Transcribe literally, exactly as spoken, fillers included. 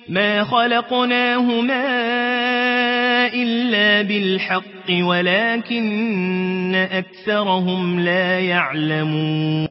ما خلقناهما إلا بالحق ولكن أكثرهم لا يعلمون